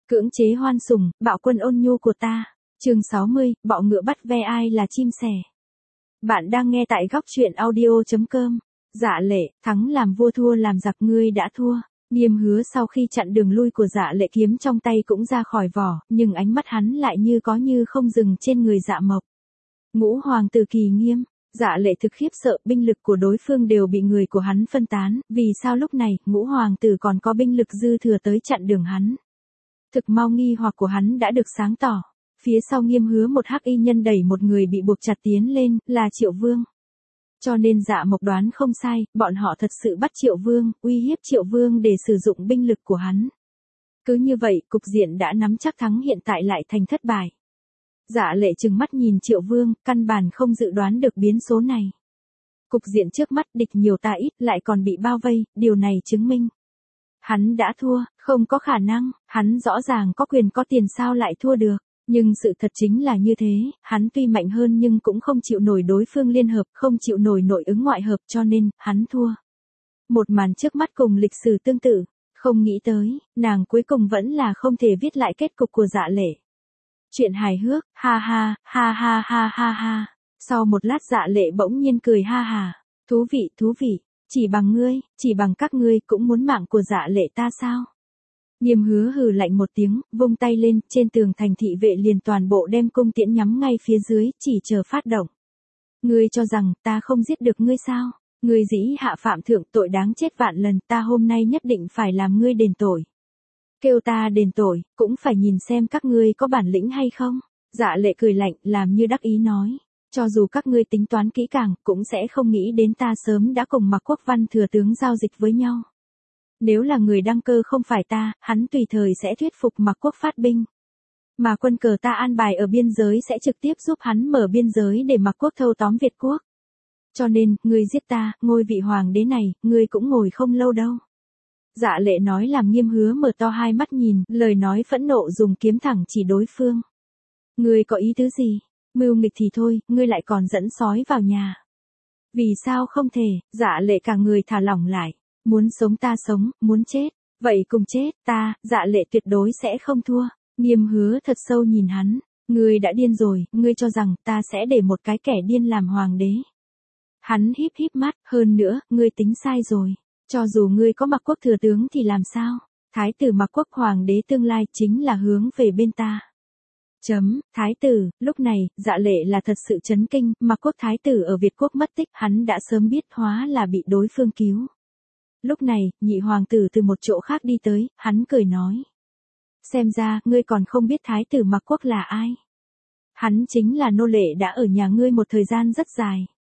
Cưỡng chế hoan sủng, bạo quân ôn nhu của ta. Chương 60, bọ ngựa bắt ve ai là chim sẻ. Bạn đang nghe tại góc truyện audio.com. Dạ Lệ, thắng làm vua thua làm giặc, ngươi đã thua. Nghiêm Hứa sau khi chặn đường lui của Dạ Lệ, kiếm trong tay cũng ra khỏi vỏ, nhưng ánh mắt hắn lại như có như không dừng trên người Dạ Mộc. Ngũ hoàng tử Kỳ Nghiêm. Dạ Lệ thực khiếp sợ, binh lực của đối phương đều bị người của hắn phân tán, vì sao lúc này Ngũ hoàng tử còn có binh lực dư thừa tới chặn đường hắn. Thực mau nghi hoặc của hắn đã được sáng tỏ. Phía sau Nghiêm Hứa một hắc y nhân đẩy một người bị buộc chặt tiến lên, là Triệu Vương. Cho nên Dạ Mộc đoán không sai, bọn họ thật sự bắt Triệu Vương, uy hiếp Triệu Vương để sử dụng binh lực của hắn. Cứ như vậy, cục diện đã nắm chắc thắng hiện tại lại thành thất bại. Dạ Lệ trừng mắt nhìn Triệu Vương, căn bản không dự đoán được biến số này. Cục diện trước mắt địch nhiều ta ít, lại còn bị bao vây, điều này chứng minh hắn đã thua, không có khả năng, hắn rõ ràng có quyền có tiền sao lại thua được. Nhưng sự thật chính là như thế, hắn tuy mạnh hơn nhưng cũng không chịu nổi đối phương liên hợp, không chịu nổi nội ứng ngoại hợp, cho nên, hắn thua. Một màn trước mắt cùng lịch sử tương tự, không nghĩ tới, nàng cuối cùng vẫn là không thể viết lại kết cục của Dạ Lệ. Chuyện hài hước, ha ha, ha ha ha ha ha. Sau một lát Dạ Lệ bỗng nhiên cười ha ha. Thú vị, chỉ bằng các ngươi cũng muốn mạng của Dạ Lệ ta sao? Nghiêm Hứa hừ lạnh một tiếng, vung tay lên, trên tường thành thị vệ liền toàn bộ đem cung tiễn nhắm ngay phía dưới, chỉ chờ phát động. Ngươi cho rằng, ta không giết được ngươi sao? Ngươi dĩ hạ phạm thượng, tội đáng chết vạn lần, ta hôm nay nhất định phải làm ngươi đền tội. Kêu ta đền tội, cũng phải nhìn xem các ngươi có bản lĩnh hay không. Dạ Lệ cười lạnh, làm như đắc ý nói. Cho dù các ngươi tính toán kỹ càng, cũng sẽ không nghĩ đến ta sớm đã cùng Mạc Quốc Văn thừa tướng giao dịch với nhau. Nếu là người đăng cơ không phải ta, hắn tùy thời sẽ thuyết phục Mạc Quốc phát binh. Mà quân cờ ta an bài ở biên giới sẽ trực tiếp giúp hắn mở biên giới để Mạc Quốc thâu tóm Việt Quốc. Cho nên, ngươi giết ta, ngôi vị hoàng đế này, ngươi cũng ngồi không lâu đâu. Dạ Lệ nói làm Nghiêm Hứa mở to hai mắt nhìn, lời nói phẫn nộ dùng kiếm thẳng chỉ đối phương. Ngươi có ý tứ gì? Mưu nghịch thì thôi, ngươi lại còn dẫn sói vào nhà. Vì sao không thể? Dạ Lệ cả người thả lỏng lại. Muốn sống ta sống, muốn chết, vậy cùng chết, ta, Dạ Lệ tuyệt đối sẽ không thua. Nghiêm Hứa thật sâu nhìn hắn, ngươi đã điên rồi, ngươi cho rằng ta sẽ để một cái kẻ điên làm hoàng đế. Hắn híp híp mắt, hơn nữa, ngươi tính sai rồi, cho dù ngươi có Mạc Quốc thừa tướng thì làm sao, thái tử Mạc Quốc hoàng đế tương lai chính là hướng về bên ta. Thái tử, lúc này, Dạ Lệ là thật sự chấn kinh, Mạc Quốc thái tử ở Việt Quốc mất tích, hắn đã sớm biết hóa là bị đối phương cứu. Lúc này, nhị hoàng tử từ một chỗ khác đi tới, hắn cười nói. Xem ra, ngươi còn không biết thái tử Mạc Quốc là ai. Hắn chính là nô lệ đã ở nhà ngươi một thời gian rất dài.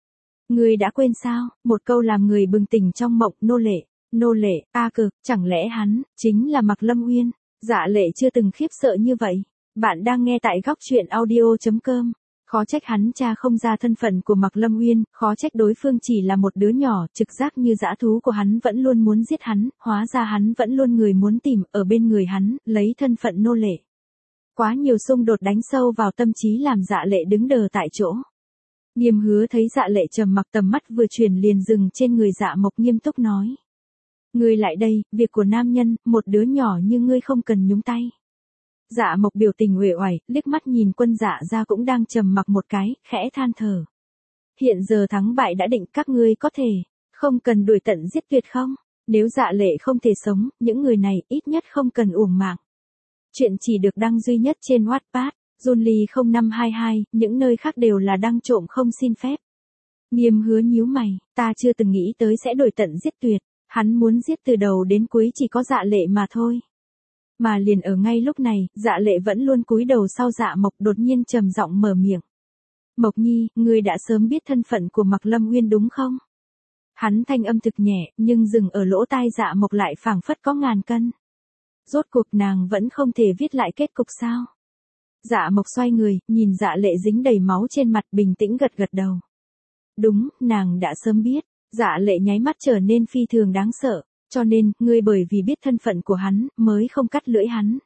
Ngươi đã quên sao, một câu làm người bừng tỉnh trong mộng, nô lệ, a cực, chẳng lẽ hắn, chính là Mạc Lâm Uyên. Dạ Lệ chưa từng khiếp sợ như vậy. Bạn đang nghe tại góc truyện audio.com. Khó trách hắn tra không ra thân phận của Mạc Lâm Uyên, khó trách đối phương chỉ là một đứa nhỏ, trực giác như dã thú của hắn vẫn luôn muốn giết hắn, hóa ra hắn vẫn luôn người muốn tìm, ở bên người hắn, lấy thân phận nô lệ. Quá nhiều xung đột đánh sâu vào tâm trí làm Dạ Lệ đứng đờ tại chỗ. Nghiêm Hứa thấy Dạ Lệ trầm mặc, tầm mắt vừa chuyển liền dừng trên người Dạ Mộc, nghiêm túc nói. Ngươi lại đây, việc của nam nhân, một đứa nhỏ như ngươi không cần nhúng tay. Dạ Mộc biểu tình uể oải, liếc mắt nhìn Quân Dạ gia cũng đang trầm mặc một cái, khẽ than thở. Hiện giờ thắng bại đã định, các ngươi có thể, không cần đuổi tận giết tuyệt không? Nếu Dạ Lệ không thể sống, những người này ít nhất không cần uổng mạng. Chuyện chỉ được đăng duy nhất trên Wattpad, Junly 0522, những nơi khác đều là đăng trộm không xin phép. Nghiêm Hứa nhíu mày, ta chưa từng nghĩ tới sẽ đuổi tận giết tuyệt, hắn muốn giết từ đầu đến cuối chỉ có Dạ Lệ mà thôi. Mà liền ở ngay lúc này, Dạ Lệ vẫn luôn cúi đầu sau Dạ Mộc, đột nhiên trầm giọng mở miệng. Mộc Nhi, ngươi đã sớm biết thân phận của Mạc Lâm Uyên đúng không? Hắn thanh âm thực nhẹ, nhưng dừng ở lỗ tai Dạ Mộc lại phảng phất có ngàn cân. Rốt cuộc nàng vẫn không thể viết lại kết cục sao? Dạ Mộc xoay người, nhìn Dạ Lệ dính đầy máu trên mặt, bình tĩnh gật gật đầu. Đúng, nàng đã sớm biết. Dạ Lệ nháy mắt trở nên phi thường đáng sợ. Cho nên, ngươi bởi vì biết thân phận của hắn, mới không cắt lưỡi hắn.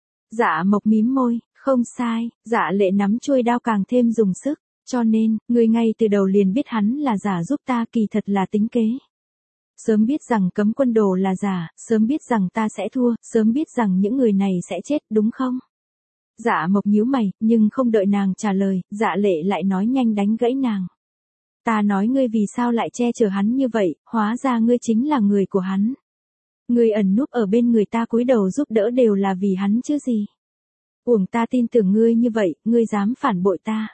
Dạ Mộc mím môi, không sai, Dạ Lệ nắm chuôi đao càng thêm dùng sức, cho nên, ngươi ngay từ đầu liền biết hắn là giả giúp ta, kỳ thật là tính kế. Sớm biết rằng cấm quân đồ là giả, sớm biết rằng ta sẽ thua, sớm biết rằng những người này sẽ chết, đúng không? Dạ Mộc nhíu mày, nhưng không đợi nàng trả lời, Dạ Lệ lại nói nhanh đánh gãy nàng. Ta nói ngươi vì sao lại che chở hắn như vậy, hóa ra ngươi chính là người của hắn. Ngươi ẩn núp ở bên người ta cúi đầu giúp đỡ đều là vì hắn chứ gì. Uổng ta tin tưởng ngươi như vậy, ngươi dám phản bội ta.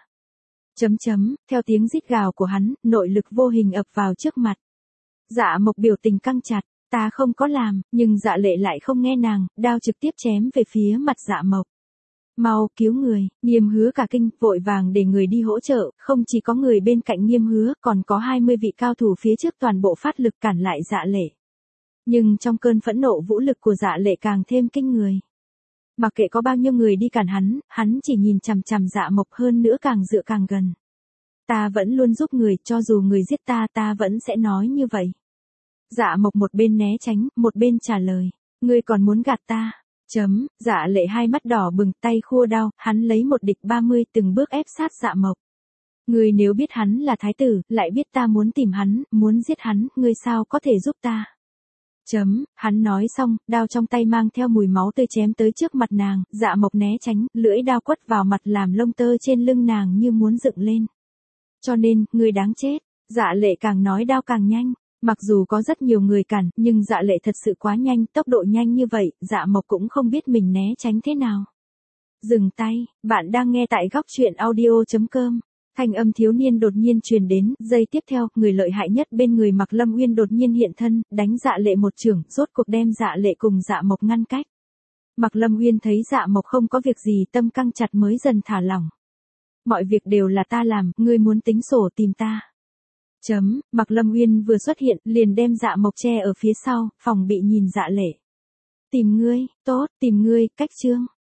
Theo tiếng rít gào của hắn, nội lực vô hình ập vào trước mặt. Dạ Mộc biểu tình căng chặt, ta không có làm, nhưng Dạ Lệ lại không nghe nàng, đao trực tiếp chém về phía mặt Dạ Mộc. Mau cứu người, Nghiêm Hứa cả kinh, vội vàng để người đi hỗ trợ, không chỉ có người bên cạnh Nghiêm Hứa, còn có 20 vị cao thủ phía trước toàn bộ phát lực cản lại Dạ Lệ. Nhưng trong cơn phẫn nộ vũ lực của Dạ Lệ càng thêm kinh người. Mặc kệ có bao nhiêu người đi cản hắn chỉ nhìn chằm chằm Dạ Mộc, hơn nữa càng dựa càng gần. Ta vẫn luôn giúp người, cho dù người giết ta vẫn sẽ nói như vậy. Dạ Mộc một bên né tránh, một bên trả lời, ngươi còn muốn gạt ta. Dạ Lệ hai mắt đỏ bừng, tay khua đao, hắn lấy một địch 30 từng bước ép sát Dạ Mộc. Ngươi nếu biết hắn là thái tử, lại biết ta muốn tìm hắn, muốn giết hắn, ngươi sao có thể giúp ta? Hắn nói xong, đao trong tay mang theo mùi máu tươi chém tới trước mặt nàng, Dạ Mộc né tránh, lưỡi đao quất vào mặt làm lông tơ trên lưng nàng như muốn dựng lên. Cho nên, ngươi đáng chết. Dạ Lệ càng nói đao càng nhanh. Mặc dù có rất nhiều người cản, nhưng Dạ Lệ thật sự quá nhanh, tốc độ nhanh như vậy, Dạ Mộc cũng không biết mình né tránh thế nào. Dừng tay, bạn đang nghe tại góc truyện audio.com. Thanh âm thiếu niên đột nhiên truyền đến, giây tiếp theo, người lợi hại nhất bên người Mạc Lâm Uyên đột nhiên hiện thân, đánh Dạ Lệ một chưởng, rốt cuộc đem Dạ Lệ cùng Dạ Mộc ngăn cách. Mạc Lâm Uyên thấy Dạ Mộc không có việc gì, tâm căng chặt mới dần thả lỏng. Mọi việc đều là ta làm, ngươi muốn tính sổ tìm ta. Mạc Lâm Uyên vừa xuất hiện, liền đem Dạ Mộc che ở phía sau, phòng bị nhìn Dạ Lệ. Tìm ngươi, tốt, tìm ngươi, cách chương.